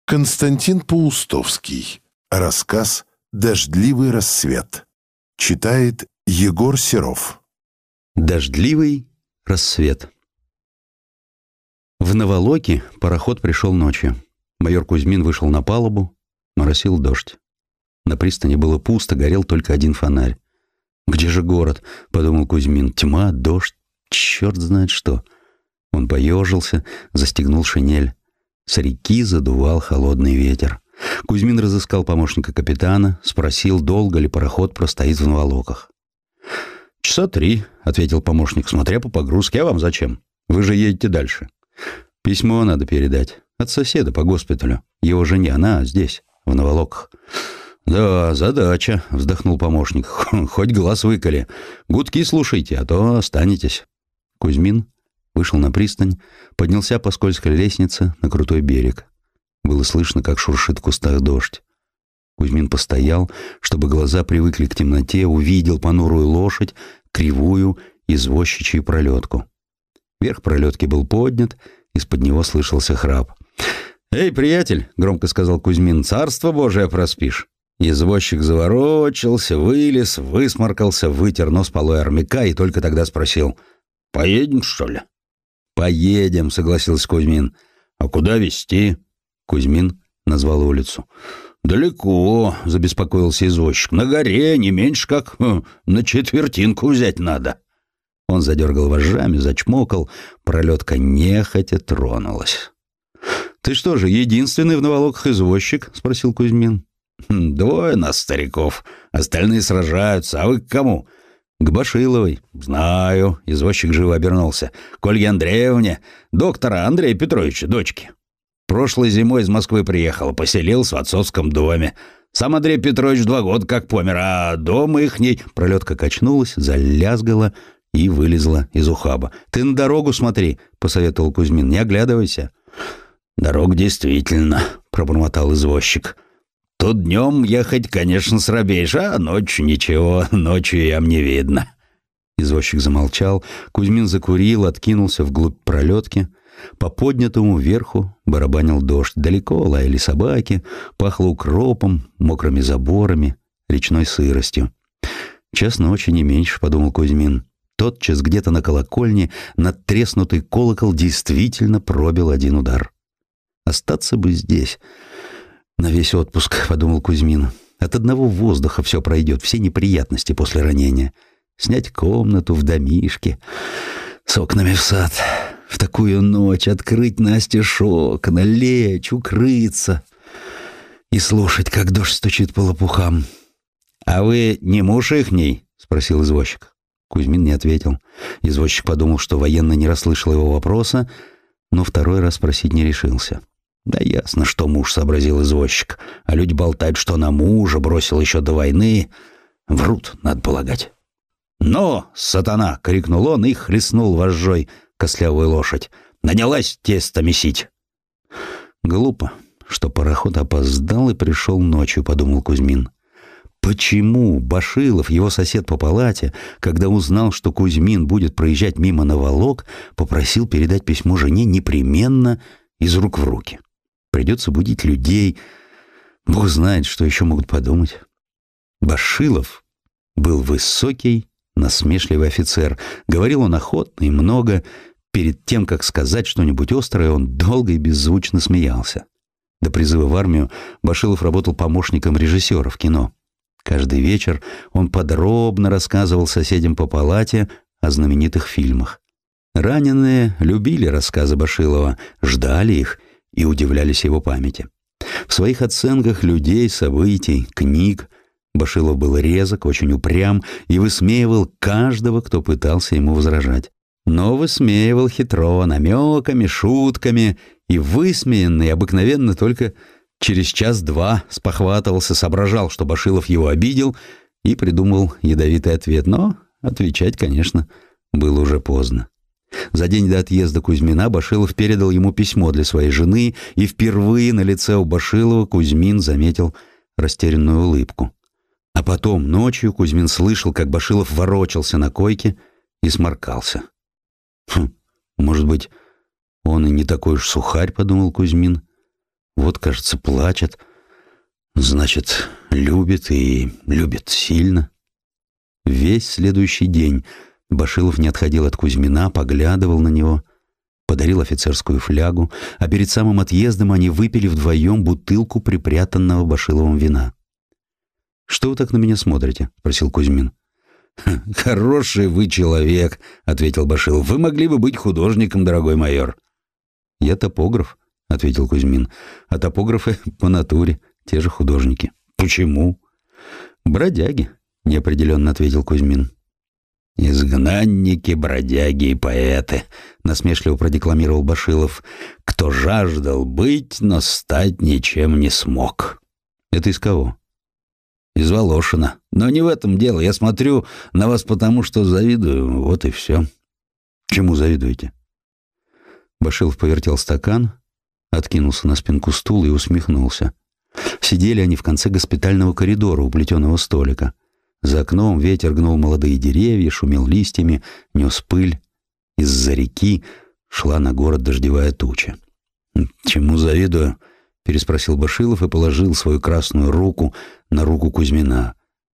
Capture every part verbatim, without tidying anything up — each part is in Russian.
Константин Паустовский. Рассказ «Дождливый рассвет». Читает Егор Серов. Дождливый рассвет. В Наволоки пароход пришел ночью. Майор Кузьмин вышел на палубу, моросил дождь. На пристани было пусто, горел только один фонарь. «Где же город?» — подумал Кузьмин. «Тьма, дождь, черт знает что». Он поежился, застегнул шинель. С реки задувал холодный ветер. Кузьмин разыскал помощника капитана, спросил, долго ли пароход простоит в Наволоках. «Часа три», — ответил помощник, смотря по погрузке. «А вам зачем? Вы же едете дальше». «Письмо надо передать. От соседа по госпиталю. Его жене, она здесь, в Наволоках». «Да, задача», — вздохнул помощник. «Хоть глаз выколи. Гудки слушайте, а то останетесь». Кузьмин вышел на пристань, поднялся по скользкой лестнице на крутой берег. Было слышно, как шуршит в кустах дождь. Кузьмин постоял, чтобы глаза привыкли к темноте, увидел понурую лошадь, кривую извозчичью пролетку. Верх пролетки был поднят, из-под него слышался храп. «Эй, приятель!» — громко сказал Кузьмин. «Царство Божие проспишь!» Извозчик заворочился, вылез, высморкался, вытер нос полой армяка и только тогда спросил: «Поедем, что ли?» «Поедем», — согласился Кузьмин. «А куда везти?» Кузьмин назвал улицу. «Далеко», — забеспокоился извозчик. «На горе, не меньше как хм, на четвертинку взять надо». Он задергал вожжами, зачмокал. Пролетка нехотя тронулась. «Ты что же, единственный в Наволоках извозчик?» — спросил Кузьмин. «Двое нас, стариков. Остальные сражаются. А вы к кому?» «К Башиловой». «Знаю», — извозчик живо обернулся. «К Ольге Андреевне, доктора Андрея Петровича, дочки. Прошлой зимой из Москвы приехала, поселился в отцовском доме. Сам Андрей Петрович два года как помер, а дома ихней...» Пролетка качнулась, залязгала и вылезла из ухаба. «Ты на дорогу смотри», — посоветовал Кузьмин, — «не оглядывайся». «Дорога действительно», — пробормотал извозчик. «Тут днем ехать, конечно, срабеешь, а ночью ничего, ночью ям не видно». Извозчик замолчал, Кузьмин закурил, откинулся вглубь пролетки. По поднятому вверху барабанил дождь. Далеко лаяли собаки, пахло укропом, мокрыми заборами, речной сыростью. «Час ночи, не меньше», — подумал Кузьмин. Тотчас где-то на колокольне надтреснутый колокол действительно пробил один удар. «Остаться бы здесь на весь отпуск», — подумал Кузьмин. «От одного воздуха все пройдет, все неприятности после ранения. Снять комнату в домишке с окнами в сад. В такую ночь открыть настежь окна, лечь, укрыться и слушать, как дождь стучит по лопухам». «А вы не муж ихний?» — спросил извозчик. Кузьмин не ответил. Извозчик подумал, что военный не расслышал его вопроса, но второй раз спросить не решился. «Да ясно, что муж», — сообразил извозчик. «А люди болтают, что на мужа бросил еще до войны. Врут, надо полагать». «Но, сатана!» — крикнул он и хлестнул вожжой костлявую лошадь. «Нанялась тесто месить!» «Глупо, что пароход опоздал и пришел ночью», — подумал Кузьмин. Почему Башилов, его сосед по палате, когда узнал, что Кузьмин будет проезжать мимо Наволок, попросил передать письмо жене непременно из рук в руки? Придется будить людей. Бог знает, что еще могут подумать. Башилов был высокий, насмешливый офицер. Говорил он охотно и много. Перед тем, как сказать что-нибудь острое, он долго и беззвучно смеялся. До призыва в армию Башилов работал помощником режиссера в кино. Каждый вечер он подробно рассказывал соседям по палате о знаменитых фильмах. Раненые любили рассказы Башилова, ждали их и удивлялись его памяти. В своих оценках людей, событий, книг Башилов был резок, очень упрям и высмеивал каждого, кто пытался ему возражать. Но высмеивал хитро, намеками, шутками, и высмеянный обыкновенно только через час-два спохватывался, соображал, что Башилов его обидел, и придумал ядовитый ответ. Но отвечать, конечно, было уже поздно. За день до отъезда Кузьмина Башилов передал ему письмо для своей жены, и впервые на лице у Башилова Кузьмин заметил растерянную улыбку. А потом ночью Кузьмин слышал, как Башилов ворочался на койке и сморкался. «Хм, может быть, он и не такой уж сухарь», — подумал Кузьмин. Вот, кажется, плачет. Значит, любит и любит сильно. Весь следующий день Башилов не отходил от Кузьмина, поглядывал на него, подарил офицерскую флягу, а перед самым отъездом они выпили вдвоем бутылку припрятанного Башиловым вина. «Что вы так на меня смотрите?» — спросил Кузьмин. «Хороший вы человек», — ответил Башилов. «Вы могли бы быть художником, дорогой майор». «Я топограф», — ответил Кузьмин. «А топографы по натуре, те же художники». «Почему?» «Бродяги», — неопределенно ответил Кузьмин. «Изгнанники, бродяги и поэты», — насмешливо продекламировал Башилов. «Кто жаждал быть, но стать ничем не смог». «Это из кого?» «Из Волошина. Но не в этом дело. Я смотрю на вас потому, что завидую. Вот и все». «Чему завидуете?» Башилов повертел стакан, откинулся на спинку стула и усмехнулся. Сидели они в конце госпитального коридора у плетеного столика. За окном ветер гнул молодые деревья, шумел листьями, нес пыль. Из-за реки шла на город дождевая туча. «Чему завидую?» — переспросил Башилов и положил свою красную руку на руку Кузьмина.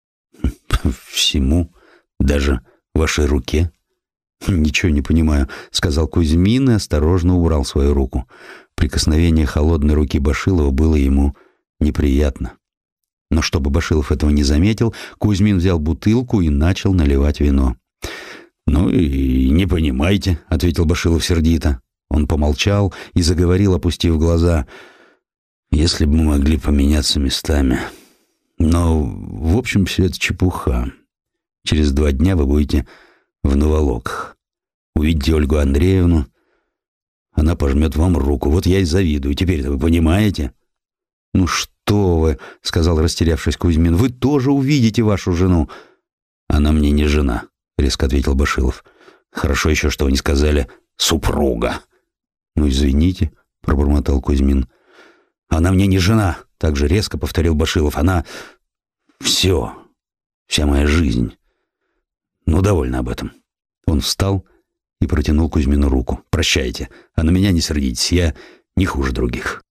«Всему? Даже вашей руке?» «Ничего не понимаю», — сказал Кузьмин и осторожно убрал свою руку. Прикосновение холодной руки Башилова было ему неприятно. Но чтобы Башилов этого не заметил, Кузьмин взял бутылку и начал наливать вино. «Ну и не понимаете», — ответил Башилов сердито. Он помолчал и заговорил, опустив глаза. «Если бы мы могли поменяться местами. Но, в общем, все это чепуха. Через два дня вы будете в Наволоках. Увидите Ольгу Андреевну. Она пожмет вам руку. Вот я и завидую. Теперь-то вы понимаете?» «Ну что вы», — сказал, растерявшись Кузьмин, — «вы тоже увидите вашу жену». «Она мне не жена», — резко ответил Башилов. «Хорошо еще, что вы не сказали «супруга». «Ну, извините», — пробормотал Кузьмин. «Она мне не жена», — также резко повторил Башилов. «Она все, вся моя жизнь. Ну, довольно об этом». Он встал и протянул Кузьмину руку. «Прощайте, а на меня не сердитесь, я не хуже других».